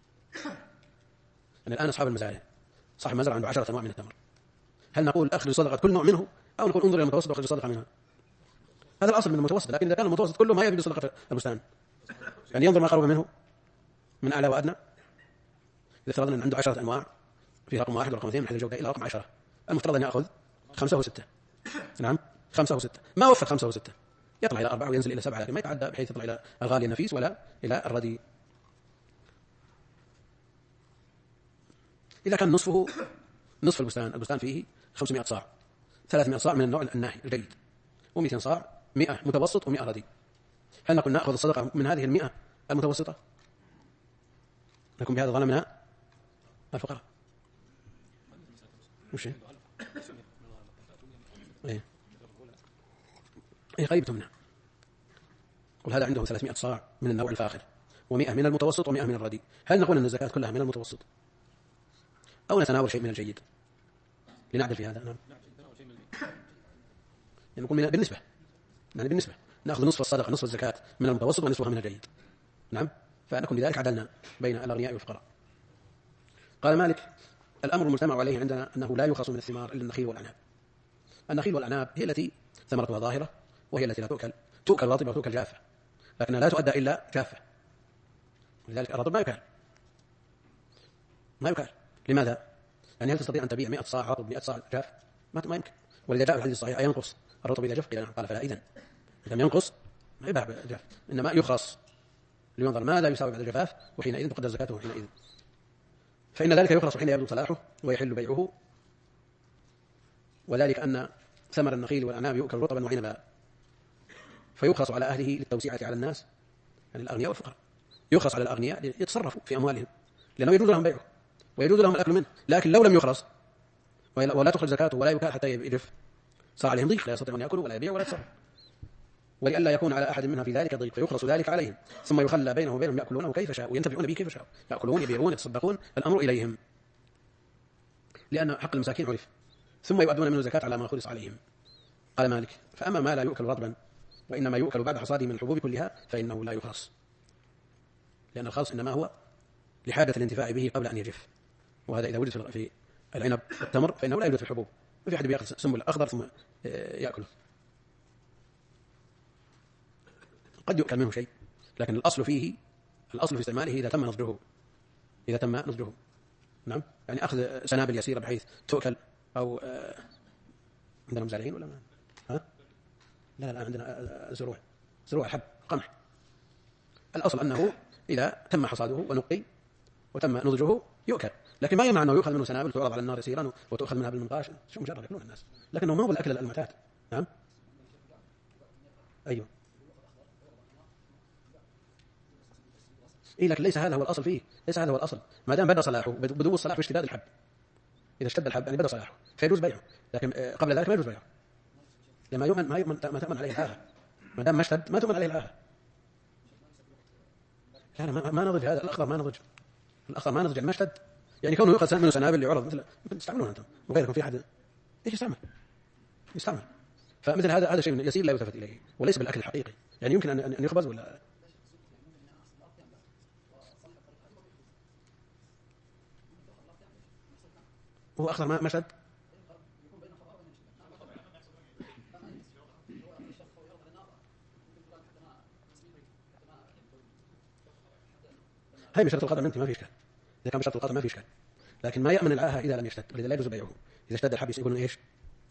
A: يعني الآن أصحاب المزارع صاحب المزرعة عنده 10 أنواع من التمر، هل نقول أخذ صدقة كل نوع منه أو نقول انظر إلى المتوسط وأخذ صدقة منها؟ هذا الأصل من المتوسط، لكن إذا كان المتوسط كله ما يبي بصدقة البستان يعني ينظر ما قرب منه من أعلى وأدنى. إذا افترضنا أن عنده 10 أنواع في رقم 1 ورقم 2 من حيث الجودة إلى رقم 10، المفترض أن يأخذ 5 و6. نعم 5 و6 ما وفق 5 و6 يطلع إلى 4 وينزل إلى 7، لكن ما يتعدى بحيث يطلع إلى الغالي النفيس ولا إلى الرديء. إذا كان نصفه نصف البستان فيه 500 صاع، 300 صاع من النوع الناهي الجيد و200 صاع 100 متوسط و100 رديء، هل نقول نأخذ الصدقة من هذه 100 المتوسطة نكون بهذا ظلمنا الفقراء؟ وش إيه قريبة منها. قل هذا عنده 300 صاع من النوع الفاخر و100 من المتوسط و100 من الرديء، هل نقول أن الزكاة كلها من المتوسط أو نتناول شيء من الجيد لنعدل في هذا؟ نعم يعني نقول بالنسبة نأخذ نصف الصدقة نصف الزكاة من المتوسط ونصفها من الجيد، نعم فنكون بذلك عدلنا بين الأغنياء والفقراء. قال مالك الأمر المجتمع عليه عندنا أنه لا يخص من الثمار إلا النخيل والأعناب. النخيل والأعناب هي التي ثمرتها ظاهرة وهي التي لا تؤكل رطبة وتؤكل جافة، لكنها لا تؤدى إلا جافة، لذلك الرطب ما يكال. لماذا؟ يعني هل تستطيع أن تبيع 100 صاع رطب 100 صاع جاف؟ ما يمكن. ولذا جاء في الحديث الصحيح ينقص الرطب إذا جف؟ قال فلا. إذن لم ينقص ما يباع جاف، إنما يخرص لينظر ماذا يساوي بعد الجفاف وحينئذ تقدر زكاته حينئذ، فإن ذلك يخرص حين يبدو صلاحه ويحل بيعه. وذلك أن ثمر النخيل والأعناب يؤكل رطبا وعنبا، فيخرص على أهله للتوسعة على الناس يعني الأغنياء والفقراء. يخرص على الأغنياء يتصرفوا في أموالهم لأنه يجوز لهم بيعه ويجوز لهم الأكل منه، لكن لو لم يخرص ولا تخرج زكاته ولا يكال حتى يجف صار عليهم ضيق، لا يستطيع أن يأكلوا ولا يبيعوا ولا يتصرف، ولئلا يكون على أحد منها في ذلك ضيق فيخرص ذلك عليهم، ثم يخلى بينه وبينهم يأكلونه كيف شاءوا وينتفعون به كيف شاءوا، يأكلون يبيعون يتصدقون، الأمر إليهم لأن حق المساكين عرف، ثم يؤدون منه زكاة على ما خلص عليهم. قال مالك فأما ما لا يؤكل رطبا وإنما يؤكل بعد حصاده من الحبوب كلها فإنه لا يخرص، لأن الخرص إنما هو لحاجة الانتفاع به قبل أن يجف، وهذا إذا وجد في العنب والتمر فإنه لا يوجد في الحبوب. ما في أحد بيأخذ سنبل أخضر ثم يأكله. قد يؤكل منه شيء، لكن الأصل في استعماله إذا تم نضجه. نعم، يعني أخذ سنابل يسيرة بحيث تؤكل، أو عندنا مزارعين ولا ما؟ ها؟ لا الآن عندنا زروع حب قمح. الأصل أنه إذا تم حصاده ونقي وتم نضجه يؤكل، لكن ما يمنع أنه يؤخذ منه سنابل تعرض على النار يسيرا وتؤخذ منها بالمنقاش، شو مجرد يأكلون الناس، لكنه ما هو الأكل المعتاد. نعم، أيوه، لكن ليس هذا هو الأصل فيه، ليس هذا هو الأصل. ما دام بدا صلاحه بدو الصلاح واشتداد الحب، إذا اشتد الحب يعني بدا صلاحه فيجوز بيعه، لكن قبل ذلك ما يجوز بيعه، لما ما تؤمن عليه الآخر. ما دام ما اشتد ما تؤمن عليه الآخر. لا ما نضج هذا الأخضر، ما نضج الأخضر، ما نضج يعني ما اشتد، يعني كونه يؤخذ منه سنابل يعرض مثل تستعملون أنتم وغيركم في أحد إيش يستعمل. فمثل هذا شيء يسير لا يلتفت إليه، وليس بالأكل الحقيقي، يعني يمكن أن يخبز ولا هو أخضر ما اشتد. هاي بشرط القطع ما في إشكال، إذا كان بشرط القطع ما في إشكال، لكن ما يأمن العاهة إذا لم يشتد، ولذا لا يجوز بيعه. إذا اشتد الحب يقولون إيش؟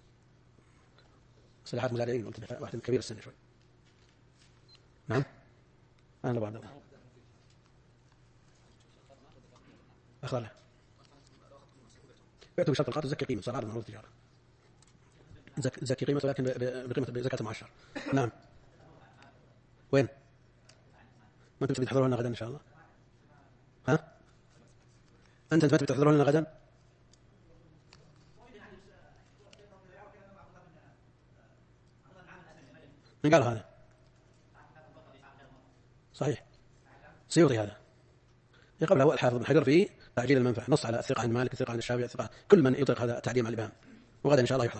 A: صلاحات مزارعين، واحد كبير السن شوي. نعم، أنا بعد أخذ له بعته بشرط القطع زكي قيمة، صار عرض معروض تجارة، زكي قيمة ولكن بقيمة بزكاة المعشر. نعم، وين؟ ما أنتم تحضرون لنا غدا إن شاء الله؟ ها؟ أنت بتحضرون لنا غدا؟ من قال هذا؟ صحيح، سيوطي هذا قبله هو الحافظ بن حجر في تعجيل المنفعة، نص على الثقة عن مالك، الثقة عن الشافعي، الثقة كل من يطلق هذا التعديل مع الإبهام، وغدا إن شاء الله يحضر.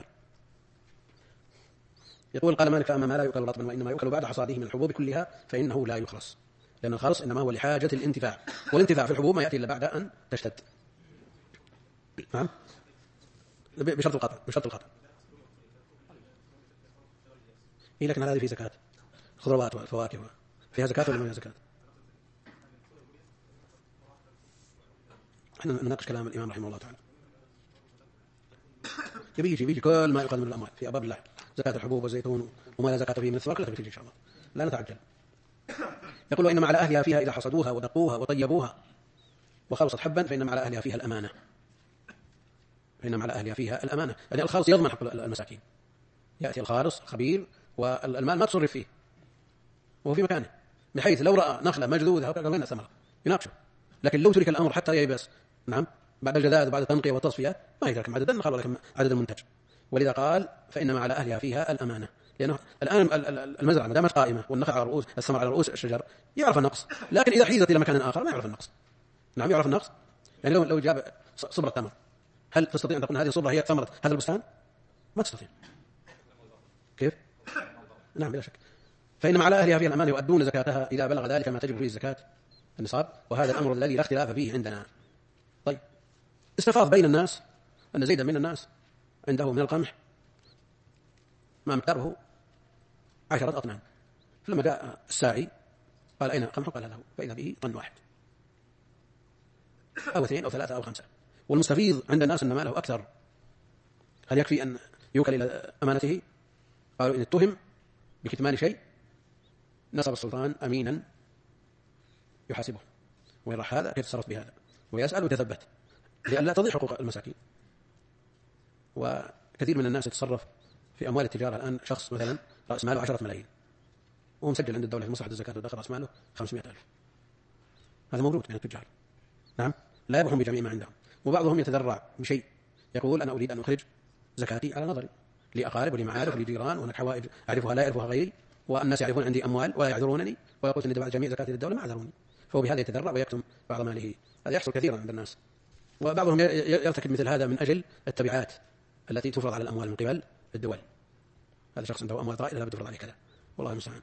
A: يقول قال مالك فأما ما لا يؤكل رطبا وإنما يؤكل بعد حصاده من الحبوب كلها فإنه لا يخرص، لأن الخرص إنما هو لحاجة الانتفاع، والانتفاع في الحبوب ما يأتي إلا بعد أن تشتد. نعم، بشرط القطع. لكن هذه في زكاة خضروات والفواكه فيها زكاة ولا ما فيها زكاة؟ احنا نناقش كلام الإمام رحمه الله تعالى. يبيجي كل ما يقدم من الأموال في أبواب الله، زكاة الحبوب والزيتون وما لا زكاة فيه من الثمار كلها بتيجي إن شاء الله، لا نتعجل. يقول وإنما على أهلها فيها إذا حصدوها ودقوها وطيبوها وخلصت حبا فإنما على أهلها فيها الأمانة. يعني الخالص يضمن حق المساكين، يأتي الخالص الخبير والمال ما تصرف فيه وهو في مكانه، بحيث لو رأى نخلة مجذوذة قال وين الثمرة يناقشه، لكن لو ترك الأمر حتى ييبس، نعم، بعد الجذاذ وبعد التنقية والتصفية ما يدرك عدد النخل ولكن عدد المنتج. ولذا قال فإنما على أهلها فيها الأمانة، لأنه الآن المزرعة ما دامت قائمة والنخل على رؤوس الثمر على رؤوس الشجر يعرف النقص، لكن إذا حيزت إلى مكان آخر ما يعرف النقص. نعم، يعرف النقص، يعني لو جاب صبرة تمر هل تستطيع أن تقول هذه الصبرة هي ثمرة هذا البستان؟ ما تستطيع. كيف؟ نعم بلا شك. فإنما على أهلها فيها الأمانة يؤدون زكاتها إذا بلغ ذلك ما تجب فيه الزكاة النصاب، وهذا الأمر الذي لا اختلاف فيه عندنا. طيب، استفاض بين الناس أن زيدا من الناس عنده من القمح ما مقداره 10 أطنان، فلما جاء الساعي قال أين قمح؟ قال له فإذا به طن واحد أو 2 أو 3 أو 5، والمستفيض عند الناس أن ماله أكثر، هل يكفي أن يوكل إلى أمانته؟ قالوا إن اتهم بكتمان شيء نصب السلطان أمينا يحاسبه ويرى هذا كيف تصرف بهذا ويسأل ويتثبت لئلا تضيع حقوق المساكين. وكثير من الناس يتصرف في أموال التجارة الآن، شخص مثلا رأس ماله 10 ملايين ومسجل عند الدولة في مصلحة الزكاة ودخل رأس ماله 500,000، هذا موجود من التجار. نعم، لا يبحثون بجميع ما عندهم، وبعضهم يتذرع بشيء يقول أنا أريد أن أخرج زكاتي على نظري لأقارب ولمعارف ولجيران وهناك حوائج أعرفها لا يعرفها غيري، والناس يعرفون عندي أموال ولا يعذرونني، ويقول أن دفعت جميع زكاتي للدولة ما عذروني، فهو بهذا يتذرع ويكتم بعض ماله. هذا يحصل كثيرا عند الناس، وبعضهم يرتكب مثل هذا من أجل التبعات التي تفرض على الأموال من قبل الدول. هذا شخص عنده أموال طائلة لا بتفرض عليه كذا، والله المستعان.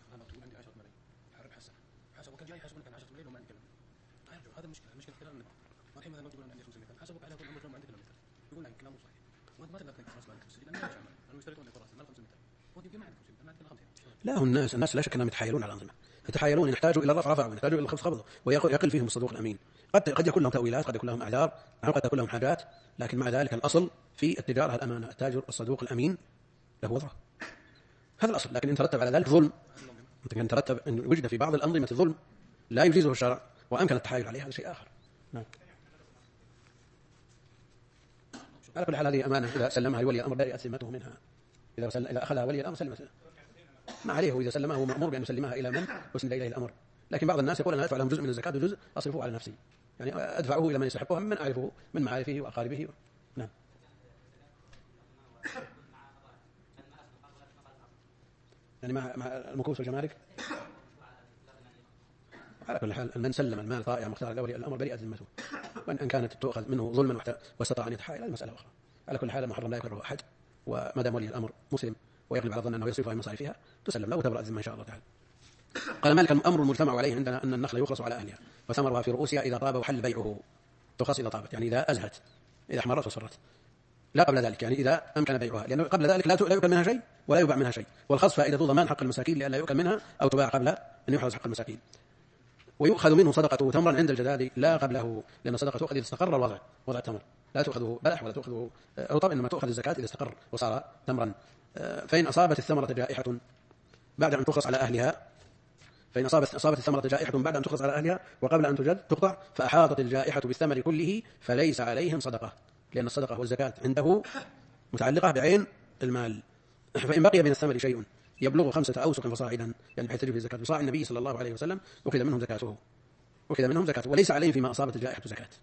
B: هذا المشكله كلام ما في مثلا لو تقول عندي 5 مثال حسبك على كل عمر ما عندك مثال يقول لك كلامه صحيح وانت ما تقدر تنقص مالك في لانه انا يشترطون انك راس ما 5 مثال وانت ما عندك 5 ما عندك 5.
A: لا، هم الناس لا شك انهم يتحايلون على الانظمه، يتحايلون، يحتاجوا الى الرفع رفعوا، يحتاجوا الى الخفض خفضوا، ويقل فيهم الصدوق الامين. قد يكون لهم تاويلات، قد يكون لهم اعذار، قد تكون لهم حاجات، لكن مع ذلك الاصل في التجاره الامانه، التاجر الصدوق الامين له وضعه، هذا الاصل. لكن ان ترتب على ذلك ظلم، ان ترتب ان وجد في بعض الانظمه الظلم لا يجيزه الشرع وامكن التحايل عليه، هذا شيء اخر. نعم. على كل حال هذه امانه، اذا سلمها لولي الامر برئت ذمته منها، اذا اخذها ولي الامر سلمها ما عليه، واذا سلمها هو مامور بان يسلمها الى من وسند اليه الامر. لكن بعض الناس يقول انا ادفع لهم جزء من الزكاه وجزء اصرفه على نفسي، يعني ادفعه الى من يستحقه ممن اعرفه من معارفه واقاربه. نعم. يعني مع المكوس والجمارك. على كل حال من سلم المال طائع مختار لولي الامر برئت ذمته، وان كانت تؤخذ منه ظلما واستطاع ان يتحايل هذه مساله اخرى. على كل حال المحرم لا يكره احد، وما دام ولي الامر مسلم ويغلب على الظن انه يصرفها من مصاريفها تسلم له وتبرأ الذمه ان شاء الله تعالى. قال مالك الامر المجتمع عليه عندنا ان النخل يخلص على اهلها وثمرها في رؤوسها اذا طاب وحل بيعه. تخلص اذا طابت، يعني اذا ازهت، اذا احمرت وصرت، لا قبل ذلك، يعني اذا امكن بيعها، لانه قبل ذلك لا يؤكل منها شيء ولا يباع منها شيء. والخص فائدته ضمان حق المساكين لئلا يؤكل منها او تباع قبل ان يحرز حق المساكين. ويؤخذ منه صدقته تمرا عند الجداد لا قبله، لان الصدقه تؤخذ اذا استقر الوضع، وضع التمر، لا تؤخذ بلح ولا تؤخذ رطب، انما تؤخذ الزكاه اذا استقر وصار تمرا. فان اصابت الثمره جائحه بعد ان تخلص على اهلها، فإن أصابت الثمرة جائحة بعد أن تخلص على أهلها وقبل أن تقطع فأحاطت الجائحة بالثمر كله فليس عليهم صدقة، لأن الصدقة والزكاة عنده متعلقة بعين المال. فإن بقي من الثمر شيء يبلغ 5 أوسق فصاعدا، يعني بحيث تجب في الزكاة بصاع النبي صلى الله عليه وسلم، أخذ منهم زكاته، وليس عليهم فيما أصابت الجائحة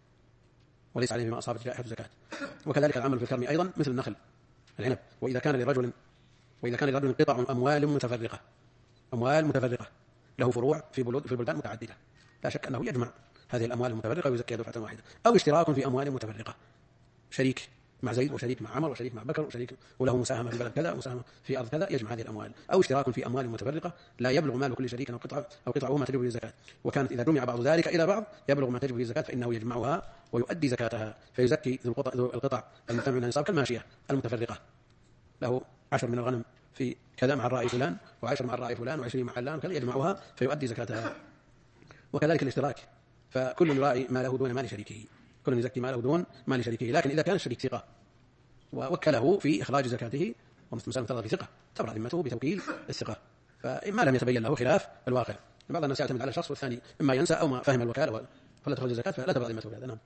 A: زكاة. وكذلك العمل في الكرم أيضا مثل النخل العنب. وإذا كان لرجل قطع أموال متفرقة له فروع في بلدان متعددة، لا شك أنه يجمع هذه الأموال المتفرقة ويزكيها دفعة واحدة. أو اشتراك في أموال متفرقة، شريك مع زيد وشريك مع عمر وشريك مع بكر وشريك وله مساهمة في بلد كذا ومساهمة في أرض كذا، يجمع هذه الأموال. أو اشتراك في أموال متفرقة لا يبلغ مال كل شريك أو قطعه ما تجب به الزكاة، وكانت إذا جمع بعض ذلك إلى بعض يبلغ ما تجب به الزكاة فإنه يجمعها ويؤدي زكاتها، فيزكي ذو القطع المجتمع من النصاب كالماشية المتفرقة، له 10 من الغنم في كذا مع الراعي فلان و10 مع الراعي فلان و20 مع علان كذا، يجمعها فيؤدي زكاتها. وكذلك الاشتراك، فكل يراعي ما له دون مال شريكه، كل يزكي ما له دون مال شريكه، لكن إذا كان الشريك ثقة ووكله في إخراج زكاته ومسلم ترى بثقة تبرأ ذمته بتوكيل الثقة، فإما لم يتبين له خلاف الواقع. بعض الناس يعتمد على الشخص والثاني إما ينسى أو ما فهم الوكالة فلا تخرج الزكاة فلا تبرأ ذمته بهذا. نعم،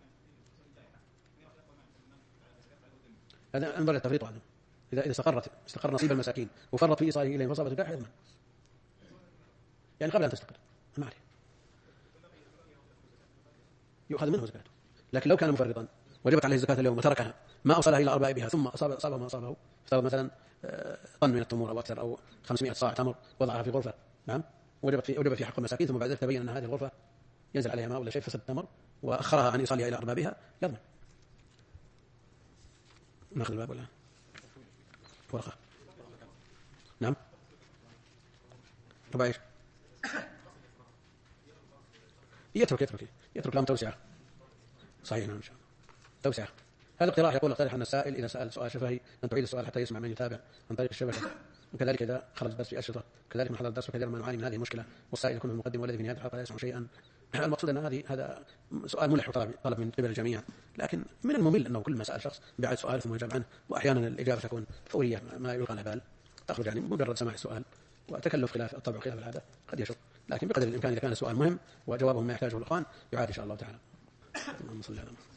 A: هذا انظر التفريط عنه. إذا استقر نصيب المساكين وفرط في إيصاله إليهم فصابت الجائحة يضمن، يعني قبل أن تستقر ما عليه يؤخذ منه زكاته. لكن لو كان مفرطا وجبت عليه الزكاة اليوم وتركها ما أوصلها إلى أربابها ثم أصابه ما أصابه، افترض مثلا طن من التمور أو أكثر أو 500 صاع تمر وضعها في غرفة، نعم، وجب في حق المساكين، ثم بعد ذلك تبين أن هذه الغرفة ينزل عليها ماء ولا شيء فسد التمر وأخرها عن إيصالها إلى أربابها يضمن. ناخذ الباب ولا ورقة؟ نعم، ربع ايش؟ يترك لهم توسعة. صحيح، نعم، إن شاء الله توسعة. هذا اقتراح يقترح أن السائل إذا سأل سؤال شفهي أن تعيد السؤال حتى يسمع من يتابع عن طريق الشبكة، وكذلك إذا خرج الدرس في أشرطة، كذلك من حضر الدرس وكثيرا ما نعاني من هذه المشكلة، والسائل يكون المقدم والذي في نهاية الحلقة لا يسمع شيئا. المقصود أن هذا سؤال ملح وطلب من قبل الجميع، لكن من الممل أنه كل ما سأل شخص بعد سؤال ثم يجاب عنه، وأحيانا الإجابة تكون فورية ما يلقى لها بال، تخرج يعني مجرد سماع السؤال وتكلف خلاف الطبع وخلاف العادة قد يشق، لكن بقدر الإمكان إذا كان السؤال مهم وجوابه ما يحتاجه الإخوان يعاد إن شاء الله تعالى. اللهم صل على محمد.